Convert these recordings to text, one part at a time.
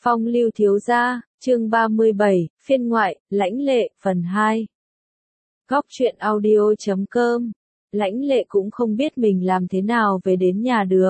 Phong lưu thiếu gia, chương 37, phiên ngoại, lãnh lệ, phần 2. Góc truyện audio.com. Lãnh lệ cũng không biết mình làm thế nào về đến nhà được.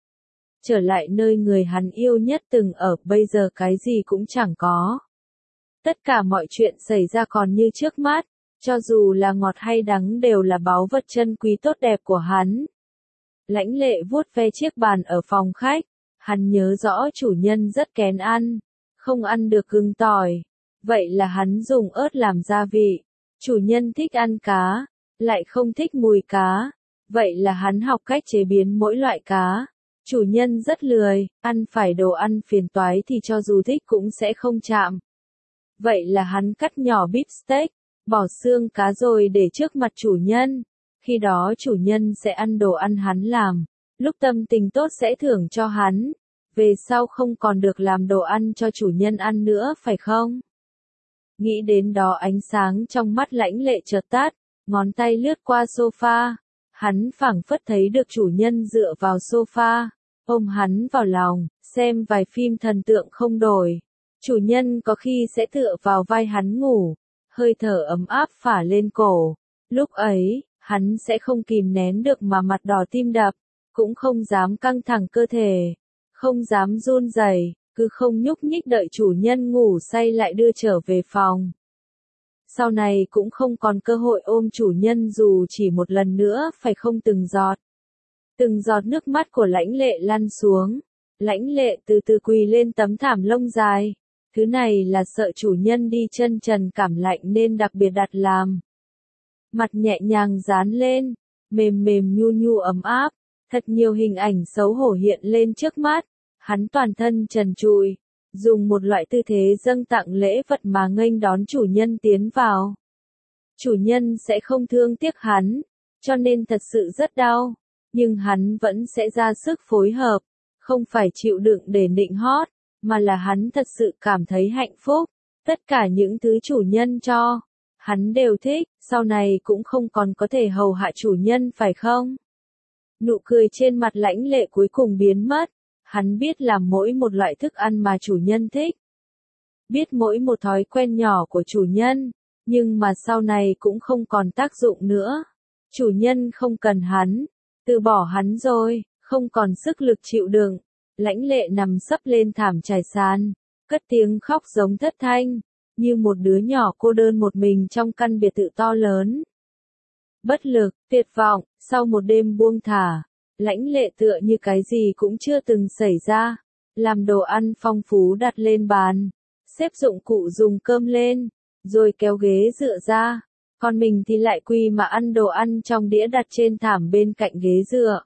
Trở lại nơi người hắn yêu nhất từng ở, bây giờ cái gì cũng chẳng có. Tất cả mọi chuyện xảy ra còn như trước mắt, cho dù là ngọt hay đắng đều là báu vật chân quý tốt đẹp của hắn. Lãnh lệ vuốt ve chiếc bàn ở phòng khách. Hắn nhớ rõ chủ nhân rất kén ăn, không ăn được gừng tỏi. Vậy là hắn dùng ớt làm gia vị. Chủ nhân thích ăn cá, lại không thích mùi cá. Vậy là hắn học cách chế biến mỗi loại cá. Chủ nhân rất lười, ăn phải đồ ăn phiền toái thì cho dù thích cũng sẽ không chạm. Vậy là hắn cắt nhỏ bít steak, bỏ xương cá rồi để trước mặt chủ nhân. Khi đó chủ nhân sẽ ăn đồ ăn hắn làm. Lúc tâm tình tốt sẽ thưởng cho hắn. Về sau không còn được làm đồ ăn cho chủ nhân ăn nữa phải không? Nghĩ đến đó ánh sáng trong mắt lãnh lệ chợt tắt, ngón tay lướt qua sofa. Hắn phảng phất thấy được chủ nhân dựa vào sofa, ôm hắn vào lòng, xem vài phim thần tượng không đổi. Chủ nhân có khi sẽ tựa vào vai hắn ngủ, hơi thở ấm áp phả lên cổ. Lúc ấy, hắn sẽ không kìm nén được mà mặt đỏ tim đập, cũng không dám căng thẳng cơ thể, không dám run rẩy, cứ không nhúc nhích đợi chủ nhân ngủ say lại đưa trở về phòng. Sau này cũng không còn cơ hội ôm chủ nhân dù chỉ một lần nữa phải không từng giọt. Từng giọt nước mắt của lãnh lệ lăn xuống. Lãnh lệ từ từ quỳ lên tấm thảm lông dài. Thứ này là sợ chủ nhân đi chân trần cảm lạnh nên đặc biệt đặt làm. Mặt nhẹ nhàng dán lên, mềm mềm nhu nhu ấm áp. Thật nhiều hình ảnh xấu hổ hiện lên trước mắt. Hắn toàn thân trần trụi, dùng một loại tư thế dâng tặng lễ vật mà nghênh đón chủ nhân tiến vào. Chủ nhân sẽ không thương tiếc hắn, cho nên thật sự rất đau, nhưng hắn vẫn sẽ ra sức phối hợp, không phải chịu đựng để nịnh hót, mà là hắn thật sự cảm thấy hạnh phúc. Tất cả những thứ chủ nhân cho, hắn đều thích, sau này cũng không còn có thể hầu hạ chủ nhân phải không? Nụ cười trên mặt lãnh lệ cuối cùng biến mất. Hắn biết làm mỗi một loại thức ăn mà chủ nhân thích. Biết mỗi một thói quen nhỏ của chủ nhân, nhưng mà sau này cũng không còn tác dụng nữa. Chủ nhân không cần hắn, từ bỏ hắn rồi, không còn sức lực chịu đựng. Lãnh lệ nằm sấp lên thảm trải sàn, cất tiếng khóc giống thất thanh, như một đứa nhỏ cô đơn một mình trong căn biệt thự to lớn. Bất lực, tuyệt vọng, sau một đêm buông thả. Lãnh lệ tựa như cái gì cũng chưa từng xảy ra, làm đồ ăn phong phú đặt lên bàn, xếp dụng cụ dùng cơm lên, rồi kéo ghế dựa ra, còn mình thì lại quỳ mà ăn đồ ăn trong đĩa đặt trên thảm bên cạnh ghế dựa.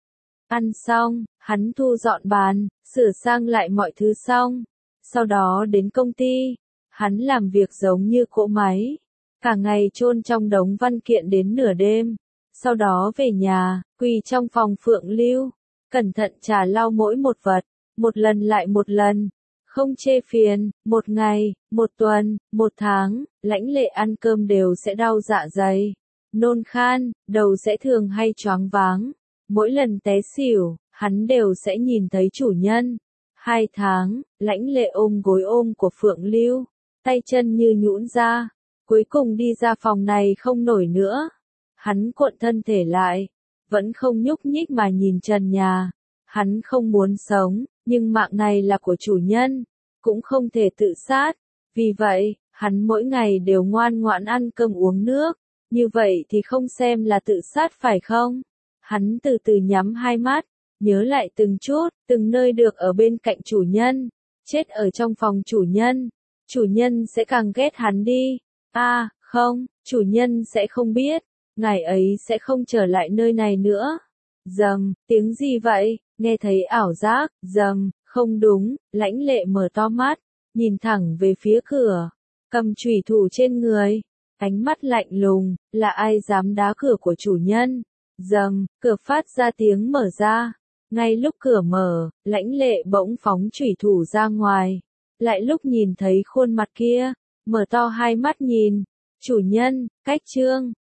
Ăn xong, hắn thu dọn bàn, sửa sang lại mọi thứ xong, sau đó đến công ty, hắn làm việc giống như cỗ máy, cả ngày chôn trong đống văn kiện đến nửa đêm. Sau đó về nhà, quỳ trong phòng phượng lưu, cẩn thận chà lau mỗi một vật, một lần lại một lần, không chê phiền. Một ngày, một tuần, một tháng, lãnh lệ ăn cơm đều sẽ đau dạ dày, nôn khan, đầu sẽ thường hay choáng váng. Mỗi lần té xỉu, hắn đều sẽ nhìn thấy chủ nhân. 2 tháng, lãnh lệ ôm gối ôm của phượng lưu, tay chân như nhũn ra, cuối cùng đi ra phòng này không nổi nữa. Hắn cuộn thân thể lại, vẫn không nhúc nhích mà nhìn trần nhà. Hắn không muốn sống, nhưng mạng này là của chủ nhân, cũng không thể tự sát. Vì vậy, hắn mỗi ngày đều ngoan ngoãn ăn cơm uống nước. Như vậy thì không xem là tự sát phải không? Hắn từ từ nhắm hai mắt, nhớ lại từng chút, từng nơi được ở bên cạnh chủ nhân. Chết ở trong phòng chủ nhân sẽ càng ghét hắn đi. Không, chủ nhân sẽ không biết. Ngày ấy sẽ không trở lại nơi này nữa. Dầm, tiếng gì vậy? Nghe thấy ảo giác, dầm, không đúng. Lãnh lệ mở to mắt, nhìn thẳng về phía cửa, cầm chùy thủ trên người, ánh mắt lạnh lùng, là ai dám đá cửa của chủ nhân? Dầm, cửa phát ra tiếng mở ra. Ngay lúc cửa mở, lãnh lệ bỗng phóng chùy thủ ra ngoài. Lại lúc nhìn thấy khuôn mặt kia, mở to hai mắt nhìn. Chủ nhân, cách trương,